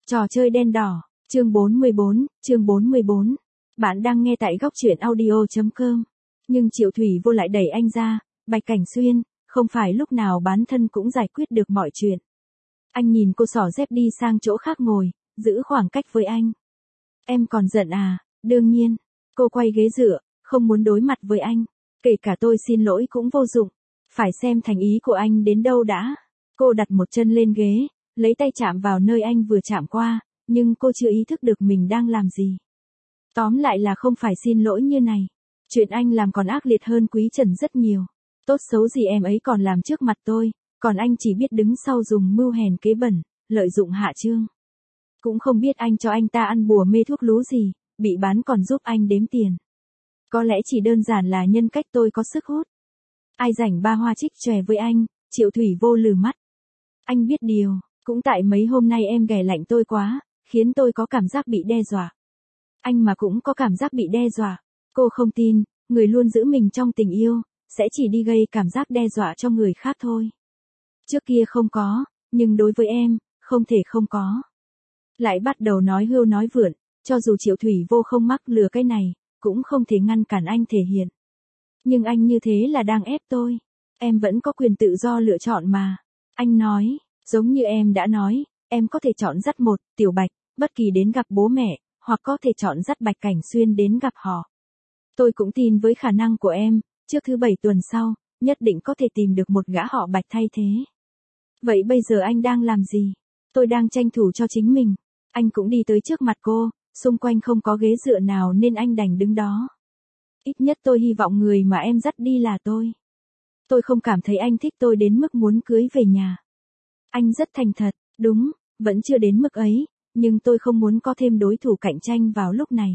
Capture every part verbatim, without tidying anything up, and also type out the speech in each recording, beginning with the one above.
Trò chơi đen đỏ, chương bốn mươi bốn, chương bốn mươi bốn. Bạn đang nghe tại góc truyện audio chấm com. Nhưng Triệu Thủy Vô lại đẩy anh ra, Bạch Cảnh Xuyên, không phải lúc nào bán thân cũng giải quyết được mọi chuyện. Anh nhìn cô xỏ dép đi sang chỗ khác ngồi, giữ khoảng cách với anh. Em còn giận à? Đương nhiên. Cô quay ghế dựa, không muốn đối mặt với anh. Kể cả tôi xin lỗi cũng vô dụng. Phải xem thành ý của anh đến đâu đã. Cô đặt một chân lên ghế, lấy tay chạm vào nơi anh vừa chạm qua, nhưng cô chưa ý thức được mình đang làm gì. Tóm lại là không phải xin lỗi như này. Chuyện anh làm còn ác liệt hơn Quý Trần rất nhiều. Tốt xấu gì em ấy còn làm trước mặt tôi, còn anh chỉ biết đứng sau dùng mưu hèn kế bẩn, lợi dụng hạ trương. Cũng không biết anh cho anh ta ăn bùa mê thuốc lú gì, bị bán còn giúp anh đếm tiền. Có lẽ chỉ đơn giản là nhân cách tôi có sức hút. Ai rảnh ba hoa trích chòe với anh, Triệu Thủy Vô lừ mắt. Anh biết điều, cũng tại mấy hôm nay em ghẻ lạnh tôi quá, khiến tôi có cảm giác bị đe dọa. Anh mà cũng có cảm giác bị đe dọa. Cô không tin, người luôn giữ mình trong tình yêu, sẽ chỉ đi gây cảm giác đe dọa cho người khác thôi. Trước kia không có, nhưng đối với em, không thể không có. Lại bắt đầu nói hưu nói vượn, cho dù Triệu Thủy Vô không mắc lừa cái này, cũng không thể ngăn cản anh thể hiện. Nhưng anh như thế là đang ép tôi. Em vẫn có quyền tự do lựa chọn mà. Anh nói, giống như em đã nói, em có thể chọn dắt một, Tiểu Bạch, bất kỳ đến gặp bố mẹ, hoặc có thể chọn dắt Bạch Cảnh Xuyên đến gặp họ. Tôi cũng tin với khả năng của em, trước thứ bảy tuần sau, nhất định có thể tìm được một gã họ Bạch thay thế. Vậy bây giờ anh đang làm gì? Tôi đang tranh thủ cho chính mình. Anh cũng đi tới trước mặt cô, xung quanh không có ghế dựa nào nên anh đành đứng đó. Ít nhất tôi hy vọng người mà em dắt đi là tôi. Tôi không cảm thấy anh thích tôi đến mức muốn cưới về nhà. Anh rất thành thật, đúng, vẫn chưa đến mức ấy, nhưng tôi không muốn có thêm đối thủ cạnh tranh vào lúc này.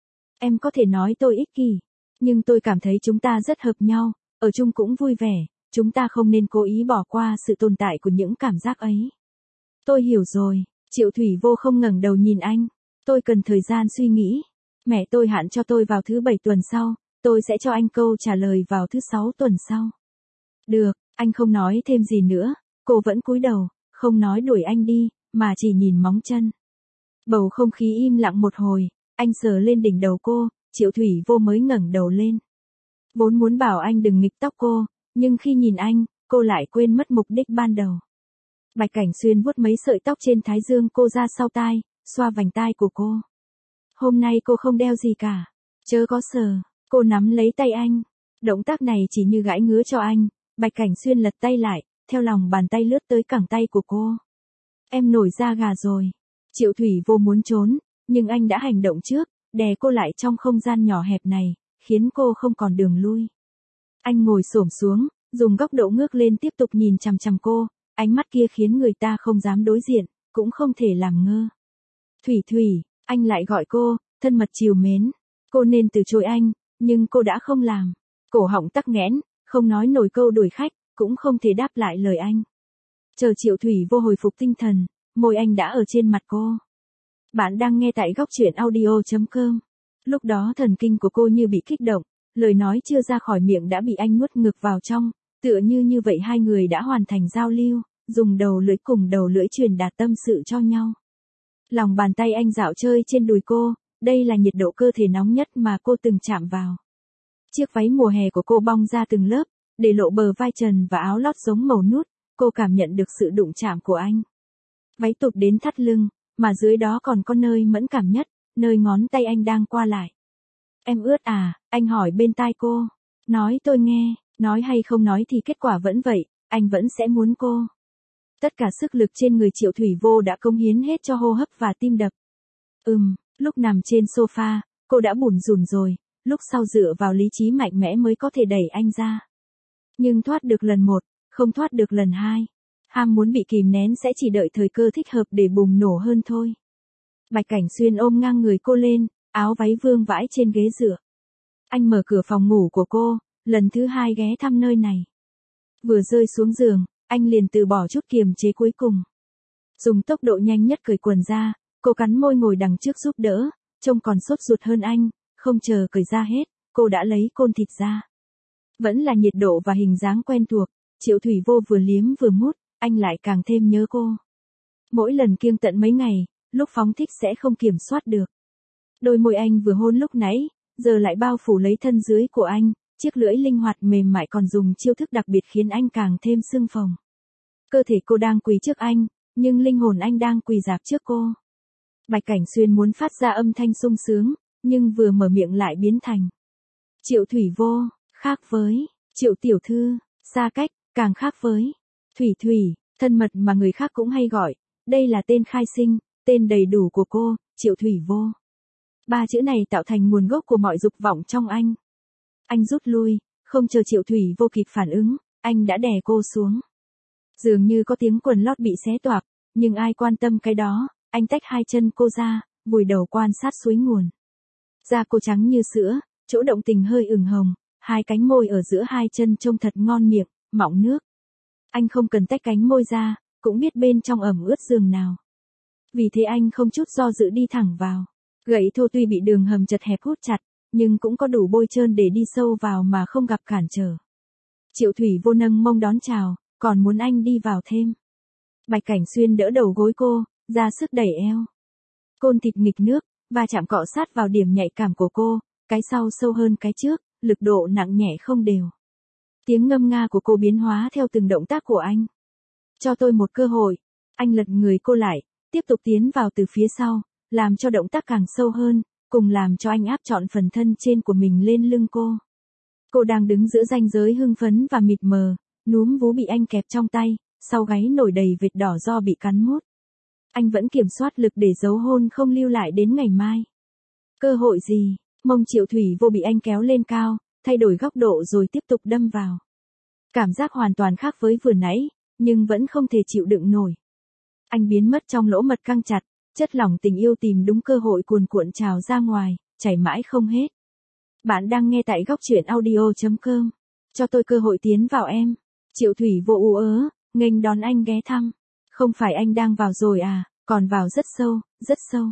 Em có thể nói tôi ích kỷ, nhưng tôi cảm thấy chúng ta rất hợp nhau, ở chung cũng vui vẻ, chúng ta không nên cố ý bỏ qua sự tồn tại của những cảm giác ấy. Tôi hiểu rồi, Triệu Thủy Vô không ngẩng đầu nhìn anh, tôi cần thời gian suy nghĩ. Mẹ tôi hạn cho tôi vào thứ bảy tuần sau, tôi sẽ cho anh câu trả lời vào thứ sáu tuần sau. Được, anh không nói thêm gì nữa, cô vẫn cúi đầu, không nói đuổi anh đi, mà chỉ nhìn móng chân. Bầu không khí im lặng một hồi, anh sờ lên đỉnh đầu cô, Triệu Thủy Vô mới ngẩng đầu lên. Vốn muốn bảo anh đừng nghịch tóc cô, nhưng khi nhìn anh, cô lại quên mất mục đích ban đầu. Bạch Cảnh Xuyên vuốt mấy sợi tóc trên thái dương cô ra sau tai, xoa vành tai của cô. Hôm nay cô không đeo gì cả. Chớ có sờ. Cô nắm lấy tay anh. Động tác này chỉ như gãi ngứa cho anh. Bạch Cảnh Xuyên lật tay lại, theo lòng bàn tay lướt tới cẳng tay của cô. Em nổi da gà rồi. Triệu Thủy Vô muốn trốn, nhưng anh đã hành động trước, đè cô lại trong không gian nhỏ hẹp này, khiến cô không còn đường lui. Anh ngồi xổm xuống, dùng góc độ ngước lên tiếp tục nhìn chằm chằm cô, ánh mắt kia khiến người ta không dám đối diện, cũng không thể làm ngơ. Thủy Thủy, anh lại gọi cô, thân mật trìu mến. Cô nên từ chối anh, nhưng cô đã không làm. Cổ họng tắc nghẽn, không nói nổi câu đuổi khách, cũng không thể đáp lại lời anh. Chờ Triệu Thủy Vô hồi phục tinh thần, môi anh đã ở trên mặt cô. Bạn đang nghe tại góc truyện audio chấm com. Lúc đó thần kinh của cô như bị kích động, lời nói chưa ra khỏi miệng đã bị anh nuốt ngược vào trong, tựa như như vậy hai người đã hoàn thành giao lưu, dùng đầu lưỡi cùng đầu lưỡi truyền đạt tâm sự cho nhau. Lòng bàn tay anh dạo chơi trên đùi cô, đây là nhiệt độ cơ thể nóng nhất mà cô từng chạm vào. Chiếc váy mùa hè của cô bong ra từng lớp, để lộ bờ vai trần và áo lót giống màu nút, cô cảm nhận được sự đụng chạm của anh. Váy tụt đến thắt lưng, mà dưới đó còn có nơi mẫn cảm nhất, nơi ngón tay anh đang qua lại. Em ướt à? Anh hỏi bên tai cô. Nói tôi nghe, nói hay không nói thì kết quả vẫn vậy, anh vẫn sẽ muốn cô. Tất cả sức lực trên người Triệu Thủy Vô đã cống hiến hết cho hô hấp và tim đập. Ừm, lúc nằm trên sofa, cô đã bủn rủn rồi, lúc sau dựa vào lý trí mạnh mẽ mới có thể đẩy anh ra. Nhưng thoát được lần một, không thoát được lần hai. Ham muốn bị kìm nén sẽ chỉ đợi thời cơ thích hợp để bùng nổ hơn thôi. Bạch Cảnh Xuyên ôm ngang người cô lên, áo váy vương vãi trên ghế dựa. Anh mở cửa phòng ngủ của cô, lần thứ hai ghé thăm nơi này. Vừa rơi xuống giường, anh liền từ bỏ chút kiềm chế cuối cùng. Dùng tốc độ nhanh nhất cởi quần ra, cô cắn môi ngồi đằng trước giúp đỡ, trông còn sốt ruột hơn anh, không chờ cởi ra hết, cô đã lấy côn thịt ra. Vẫn là nhiệt độ và hình dáng quen thuộc, Triệu Thủy Vô vừa liếm vừa mút, anh lại càng thêm nhớ cô. Mỗi lần kiêng tận mấy ngày, lúc phóng thích sẽ không kiểm soát được. Đôi môi anh vừa hôn lúc nãy, giờ lại bao phủ lấy thân dưới của anh, chiếc lưỡi linh hoạt mềm mại còn dùng chiêu thức đặc biệt khiến anh càng thêm sưng phồng. Cơ thể cô đang quỳ trước anh, nhưng linh hồn anh đang quỳ rạp trước cô. Bạch Cảnh Xuyên muốn phát ra âm thanh sung sướng, nhưng vừa mở miệng lại biến thành Triệu Thủy Vô, khác với Triệu Tiểu Thư, xa cách, càng khác với Thủy Thủy, thân mật mà người khác cũng hay gọi. Đây là tên khai sinh, tên đầy đủ của cô, Triệu Thủy Vô. Ba chữ này tạo thành nguồn gốc của mọi dục vọng trong anh. Anh rút lui, không chờ Triệu Thủy Vô kịp phản ứng, anh đã đè cô xuống. Dường như có tiếng quần lót bị xé toạc, nhưng ai quan tâm cái đó, anh tách hai chân cô ra, vùi đầu quan sát suối nguồn. Da cô trắng như sữa, chỗ động tình hơi ửng hồng, hai cánh môi ở giữa hai chân trông thật ngon miệng, mọng nước. Anh không cần tách cánh môi ra, cũng biết bên trong ẩm ướt giường nào. Vì thế anh không chút do dự đi thẳng vào. Gậy thô tuy bị đường hầm chật hẹp hút chặt, nhưng cũng có đủ bôi trơn để đi sâu vào mà không gặp cản trở. Triệu Thủy Vô nâng mông đón chào, còn muốn anh đi vào thêm. Bạch Cảnh Xuyên đỡ đầu gối cô, ra sức đẩy eo. Côn thịt nghịch nước, và chạm cọ sát vào điểm nhạy cảm của cô, cái sau sâu hơn cái trước, lực độ nặng nhẹ không đều. Tiếng ngâm nga của cô biến hóa theo từng động tác của anh. Cho tôi một cơ hội. Anh lật người cô lại, tiếp tục tiến vào từ phía sau, làm cho động tác càng sâu hơn, cùng làm cho anh áp trọn phần thân trên của mình lên lưng cô. Cô đang đứng giữa ranh giới hưng phấn và mịt mờ, núm vú bị anh kẹp trong tay, sau gáy nổi đầy vệt đỏ do bị cắn mút. Anh vẫn kiểm soát lực để dấu hôn không lưu lại đến ngày mai. Cơ hội gì? Mông Triệu Thủy Vô bị anh kéo lên cao, thay đổi góc độ rồi tiếp tục đâm vào. Cảm giác hoàn toàn khác với vừa nãy, nhưng vẫn không thể chịu đựng nổi. Anh biến mất trong lỗ mật căng chặt, chất lỏng tình yêu tìm đúng cơ hội cuồn cuộn trào ra ngoài, chảy mãi không hết. Bạn đang nghe tại góc truyện audio chấm com. Cho tôi cơ hội tiến vào em. Triệu Thủy Vô ú ớ, nghênh đón anh ghé thăm. Không phải anh đang vào rồi à, còn vào rất sâu, rất sâu.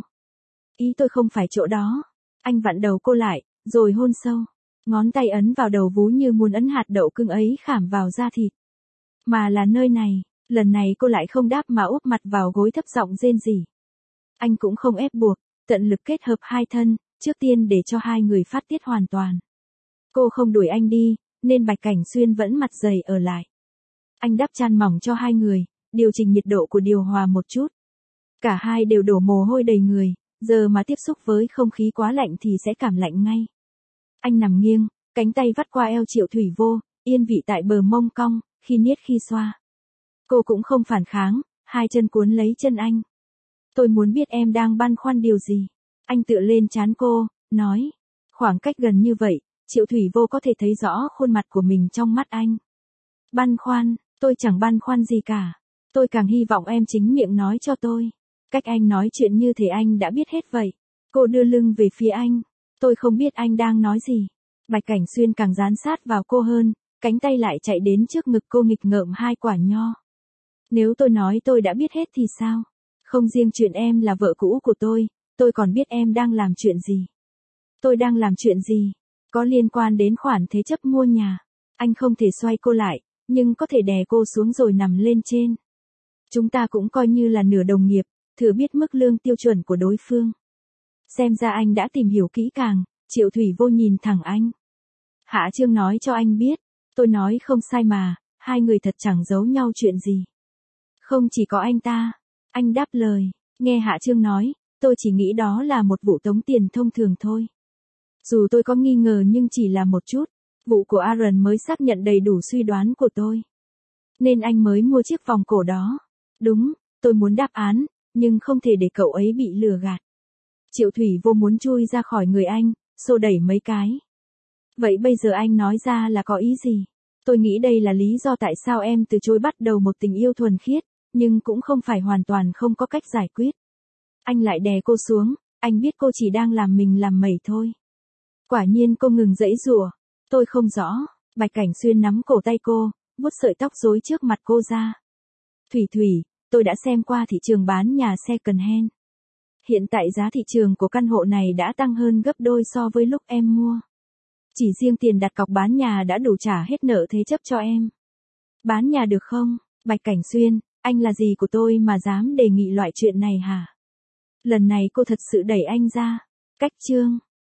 Ý tôi không phải chỗ đó. Anh vặn đầu cô lại, rồi hôn sâu. Ngón tay ấn vào đầu vú như muốn ấn hạt đậu cưng ấy khảm vào da thịt. Mà là nơi này, lần này cô lại không đáp mà úp mặt vào gối thấp giọng rên rỉ. Anh cũng không ép buộc, tận lực kết hợp hai thân, trước tiên để cho hai người phát tiết hoàn toàn. Cô không đuổi anh đi, nên Bạch Cảnh Xuyên vẫn mặt dày ở lại. Anh đắp chăn mỏng cho hai người, điều chỉnh nhiệt độ của điều hòa một chút. Cả hai đều đổ mồ hôi đầy người, giờ mà tiếp xúc với không khí quá lạnh thì sẽ cảm lạnh ngay. Anh nằm nghiêng, cánh tay vắt qua eo Triệu Thủy Vô, yên vị tại bờ mông cong, khi niết khi xoa. Cô cũng không phản kháng, hai chân cuốn lấy chân anh. Tôi muốn biết em đang băn khoăn điều gì. Anh tựa lên trán cô, nói. Khoảng cách gần như vậy, Triệu Thủy Vô có thể thấy rõ khuôn mặt của mình trong mắt anh. Băn khoăn, tôi chẳng băn khoăn gì cả. Tôi càng hy vọng em chính miệng nói cho tôi. Cách anh nói chuyện như thể anh đã biết hết vậy. Cô đưa lưng về phía anh. Tôi không biết anh đang nói gì. Bạch Cảnh Xuyên càng dán sát vào cô hơn, cánh tay lại chạy đến trước ngực cô nghịch ngợm hai quả nho. Nếu tôi nói tôi đã biết hết thì sao? Không riêng chuyện em là vợ cũ của tôi, tôi còn biết em đang làm chuyện gì. Tôi đang làm chuyện gì? Có liên quan đến khoản thế chấp mua nhà. Anh không thể xoay cô lại, nhưng có thể đè cô xuống rồi nằm lên trên. Chúng ta cũng coi như là nửa đồng nghiệp, thừa biết mức lương tiêu chuẩn của đối phương. Xem ra anh đã tìm hiểu kỹ càng. Triệu Thủy Vô nhìn thẳng anh. Hạ Trương nói cho anh biết, tôi nói không sai mà, hai người thật chẳng giấu nhau chuyện gì. Không chỉ có anh ta. Anh đáp lời, nghe Hạ Trương nói, tôi chỉ nghĩ đó là một vụ tống tiền thông thường thôi. Dù tôi có nghi ngờ nhưng chỉ là một chút, vụ của Aaron mới xác nhận đầy đủ suy đoán của tôi. Nên anh mới mua chiếc vòng cổ đó. Đúng, tôi muốn đáp án, nhưng không thể để cậu ấy bị lừa gạt. Triệu Thủy Vô muốn chui ra khỏi người anh, xô đẩy mấy cái. Vậy bây giờ anh nói ra là có ý gì? Tôi nghĩ đây là lý do tại sao em từ chối bắt đầu một tình yêu thuần khiết, nhưng cũng không phải hoàn toàn không có cách giải quyết. Anh lại đè cô xuống, anh biết cô chỉ đang làm mình làm mẩy thôi. Quả nhiên cô ngừng giãy giụa. Tôi không rõ. Bạch Cảnh Xuyên nắm cổ tay cô, vuốt sợi tóc rối trước mặt cô ra. Thủy Thủy, tôi đã xem qua thị trường bán nhà second hand. Hiện tại giá thị trường của căn hộ này đã tăng hơn gấp đôi so với lúc em mua. Chỉ riêng tiền đặt cọc bán nhà đã đủ trả hết nợ thế chấp cho em. Bán nhà được không? Bạch Cảnh Xuyên, anh là gì của tôi mà dám đề nghị loại chuyện này hả? Lần này cô thật sự đẩy anh ra. Cách chương